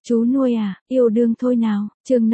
Chú nuôi à, yêu đương thôi nào, chương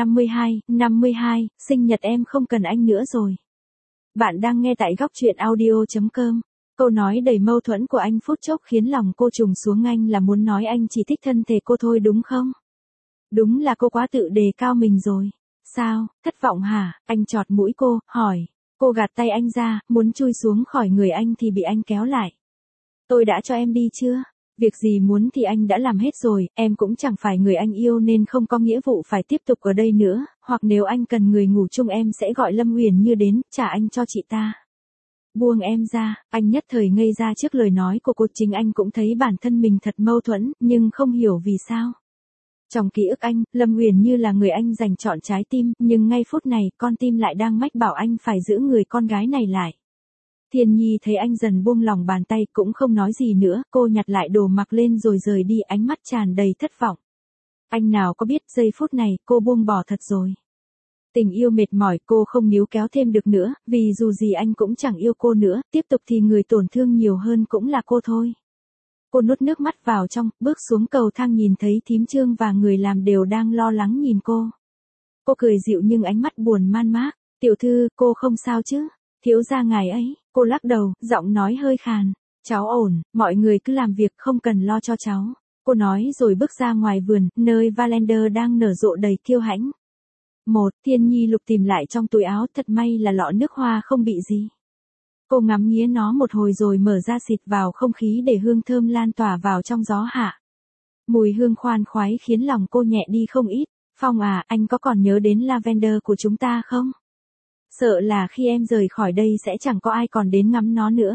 52, sinh nhật em không cần anh nữa rồi. Bạn đang nghe tại góc truyện audio.com. Câu nói đầy mâu thuẫn của anh phút chốc khiến lòng cô trùng xuống, anh là muốn nói anh chỉ thích thân thể cô thôi đúng không? Đúng là cô quá tự đề cao mình rồi. Sao, thất vọng hả? Anh chọt mũi cô, hỏi. Cô gạt tay anh ra, muốn chui xuống khỏi người anh thì bị anh kéo lại. Tôi đã cho em đi chưa? Việc gì muốn thì anh đã làm hết rồi, em cũng chẳng phải người anh yêu nên không có nghĩa vụ phải tiếp tục ở đây nữa, hoặc nếu anh cần người ngủ chung em sẽ gọi Lâm Huyền Như đến, trả anh cho chị ta. Buông em ra, anh nhất thời ngây ra trước lời nói của cô, chính anh cũng thấy bản thân mình thật mâu thuẫn, nhưng không hiểu vì sao. Trong ký ức anh, Lâm Huyền Như là người anh dành trọn trái tim, nhưng ngay phút này, con tim lại đang mách bảo anh phải giữ người con gái này lại. Thiên Nhi thấy anh dần buông lòng bàn tay cũng không nói gì nữa, cô nhặt lại đồ mặc lên rồi rời đi, ánh mắt tràn đầy thất vọng. Anh nào có biết giây phút này cô buông bỏ thật rồi. Tình yêu mệt mỏi, cô không níu kéo thêm được nữa, vì dù gì anh cũng chẳng yêu cô nữa, tiếp tục thì người tổn thương nhiều hơn cũng là cô thôi. Cô nuốt nước mắt vào trong, bước xuống cầu thang nhìn thấy thím Trương và người làm đều đang lo lắng nhìn cô. Cô cười dịu nhưng ánh mắt buồn man mác. Tiểu thư, cô không sao chứ? Thiếu gia ngài ấy, cô lắc đầu, giọng nói hơi khàn. Cháu ổn, mọi người cứ làm việc không cần lo cho cháu. Cô nói rồi bước ra ngoài vườn, nơi Lavender đang nở rộ đầy kiêu hãnh. Thiên Nhi lục tìm lại trong túi áo, thật may là lọ nước hoa không bị gì. Cô ngắm nghía nó một hồi rồi mở ra xịt vào không khí để hương thơm lan tỏa vào trong gió hạ. Mùi hương khoan khoái khiến lòng cô nhẹ đi không ít. Phong à, anh có còn nhớ đến Lavender của chúng ta không? Sợ là khi em rời khỏi đây sẽ chẳng có ai còn đến ngắm nó nữa.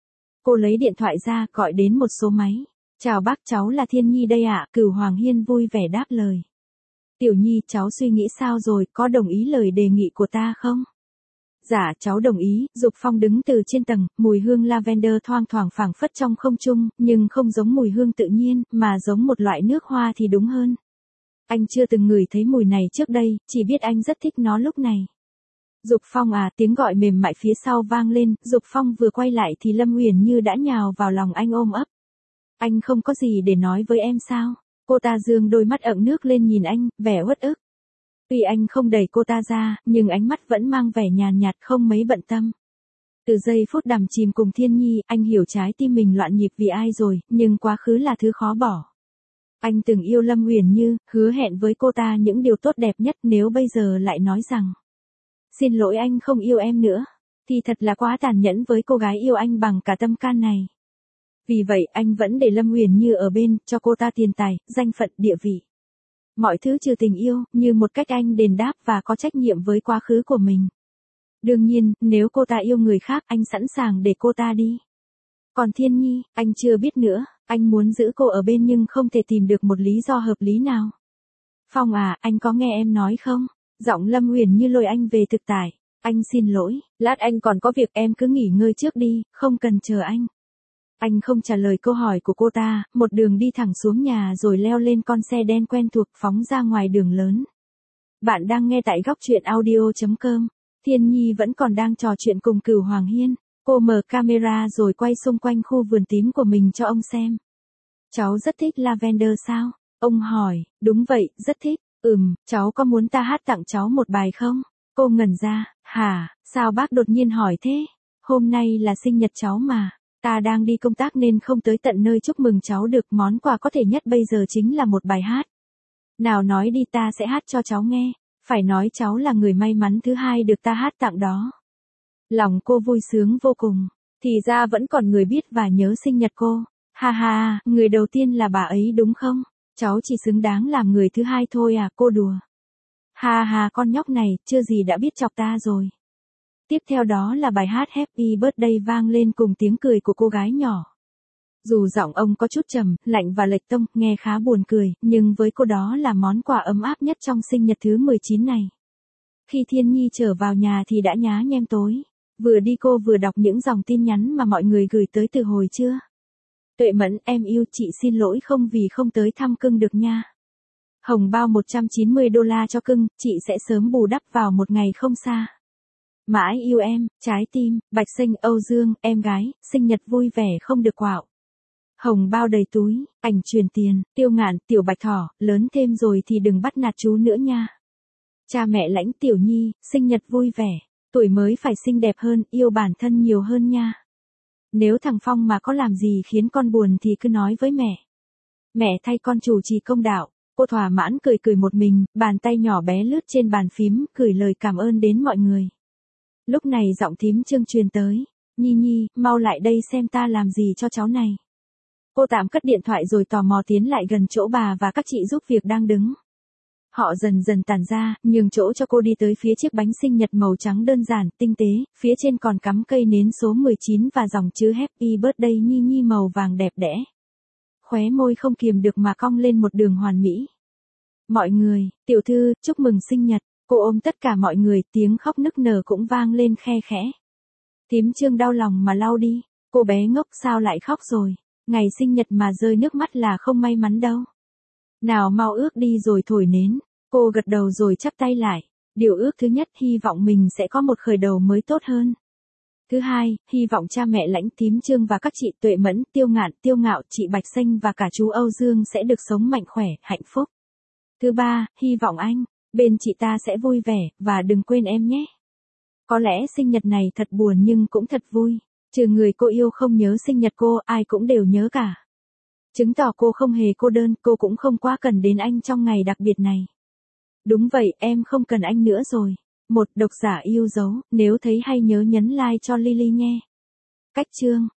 Cô lấy điện thoại ra, gọi đến một số máy. Chào bác, cháu là Thiên Nhi đây ạ. Cửu Hoàng Hiên vui vẻ đáp lời. Tiểu Nhi, cháu suy nghĩ sao rồi, có đồng ý lời đề nghị của ta không? Dạ, cháu đồng ý. Dục Phong đứng từ trên tầng, mùi hương lavender thoang thoảng phảng phất trong không trung, nhưng không giống mùi hương tự nhiên, mà giống một loại nước hoa thì đúng hơn. Anh chưa từng ngửi thấy mùi này trước đây, chỉ biết anh rất thích nó lúc này. Dục Phong à, tiếng gọi mềm mại phía sau vang lên, Dục Phong vừa quay lại thì Lâm Huyền Như đã nhào vào lòng anh ôm ấp. Anh không có gì để nói với em sao? Cô ta dương đôi mắt ẩn nước lên nhìn anh, vẻ uất ức. Tuy anh không đẩy cô ta ra, nhưng ánh mắt vẫn mang vẻ nhàn nhạt không mấy bận tâm. Từ giây phút đắm chìm cùng Thiên Nhi, anh hiểu trái tim mình loạn nhịp vì ai rồi, nhưng quá khứ là thứ khó bỏ. Anh từng yêu Lâm Huyền Như, hứa hẹn với cô ta những điều tốt đẹp nhất, nếu bây giờ lại nói rằng xin lỗi anh không yêu em nữa, thì thật là quá tàn nhẫn với cô gái yêu anh bằng cả tâm can này. Vì vậy anh vẫn để Lâm Huyền Như ở bên, cho cô ta tiền tài, danh phận, địa vị. Mọi thứ trừ tình yêu, như một cách anh đền đáp và có trách nhiệm với quá khứ của mình. Đương nhiên, nếu cô ta yêu người khác, anh sẵn sàng để cô ta đi. Còn Thiên Nhi, anh chưa biết nữa, anh muốn giữ cô ở bên nhưng không thể tìm được một lý do hợp lý nào. Phong à, anh có nghe em nói không? Giọng Lâm Huyền Như lôi anh về thực tại. Anh xin lỗi, lát anh còn có việc, em cứ nghỉ ngơi trước đi, không cần chờ anh. Anh không trả lời câu hỏi của cô ta, một đường đi thẳng xuống nhà rồi leo lên con xe đen quen thuộc phóng ra ngoài đường lớn. Bạn đang nghe tại góc truyện audio.com. Thiên Nhi vẫn còn đang trò chuyện cùng Cửu Hoàng Hiên. Cô mở camera rồi quay xung quanh khu vườn tím của mình cho ông xem. Cháu rất thích Lavender sao? Ông hỏi, đúng vậy, rất thích. Cháu có muốn ta hát tặng cháu một bài không? Cô ngẩn ra, hả, sao bác đột nhiên hỏi thế? Hôm nay là sinh nhật cháu mà. Ta đang đi công tác nên không tới tận nơi chúc mừng cháu được, món quà có thể nhất bây giờ chính là một bài hát. Nào nói đi, ta sẽ hát cho cháu nghe, phải nói cháu là người may mắn thứ hai được ta hát tặng đó. Lòng cô vui sướng vô cùng, thì ra vẫn còn người biết và nhớ sinh nhật cô. Ha ha, người đầu tiên là bà ấy đúng không? Cháu chỉ xứng đáng làm người thứ hai thôi à, cô đùa. Ha ha, con nhóc này, chưa gì đã biết chọc ta rồi. Tiếp theo đó là bài hát Happy Birthday vang lên cùng tiếng cười của cô gái nhỏ. Dù giọng ông có chút trầm, lạnh và lệch tông, nghe khá buồn cười, nhưng với cô đó là món quà ấm áp nhất trong sinh nhật thứ 19 này. Khi Thiên Nhi trở vào nhà thì đã nhá nhem tối. Vừa đi cô vừa đọc những dòng tin nhắn mà mọi người gửi tới từ hồi trưa. Tuệ Mẫn, em yêu chị, xin lỗi không vì không tới thăm cưng được nha. Hồng bao $190 cho cưng, chị sẽ sớm bù đắp vào một ngày không xa. Mãi yêu em, trái tim, Bạch Sinh, Âu Dương, em gái, sinh nhật vui vẻ không được quạo. Hồng bao đầy túi, ảnh truyền tiền, Tiêu Ngạn, Tiểu Bạch Thỏ, lớn thêm rồi thì đừng bắt nạt chú nữa nha. Cha mẹ lãnh Tiểu Nhi, sinh nhật vui vẻ, tuổi mới phải xinh đẹp hơn, yêu bản thân nhiều hơn nha. Nếu thằng Phong mà có làm gì khiến con buồn thì cứ nói với mẹ. Mẹ thay con chủ trì công đạo. Cô thỏa mãn cười cười một mình, bàn tay nhỏ bé lướt trên bàn phím, gửi lời cảm ơn đến mọi người. Lúc này giọng thím Trương truyền tới. Nhi Nhi, mau lại đây xem ta làm gì cho cháu này. Cô tạm cất điện thoại rồi tò mò tiến lại gần chỗ bà và các chị giúp việc đang đứng. Họ dần dần tản ra, nhường chỗ cho cô đi tới phía chiếc bánh sinh nhật màu trắng đơn giản, tinh tế, phía trên còn cắm cây nến số 19 và dòng chữ Happy Birthday Nhi Nhi màu vàng đẹp đẽ. Khóe môi không kiềm được mà cong lên một đường hoàn mỹ. Mọi người, tiểu thư, chúc mừng sinh nhật, cô ôm tất cả mọi người, tiếng khóc nức nở cũng vang lên khe khẽ. Thím Trương đau lòng mà lau đi, cô bé ngốc sao lại khóc rồi, ngày sinh nhật mà rơi nước mắt là không may mắn đâu. Nào mau ước đi rồi thổi nến, cô gật đầu rồi chắp tay lại, điều ước thứ nhất hy vọng mình sẽ có một khởi đầu mới tốt hơn. Thứ hai, hy vọng cha mẹ lãnh thím Trương và các chị Tuệ Mẫn, Tiêu Ngạn, Tiêu Ngạo, chị Bạch Xanh và cả chú Âu Dương sẽ được sống mạnh khỏe, hạnh phúc. Thứ ba, hy vọng anh, bên chị ta sẽ vui vẻ, và đừng quên em nhé. Có lẽ sinh nhật này thật buồn nhưng cũng thật vui, trừ người cô yêu không nhớ sinh nhật cô, ai cũng đều nhớ cả. Chứng tỏ cô không hề cô đơn, cô cũng không quá cần đến anh trong ngày đặc biệt này. Đúng vậy, em không cần anh nữa rồi. Một độc giả yêu dấu, nếu thấy hay nhớ nhấn like cho Lily nhé. Cách chương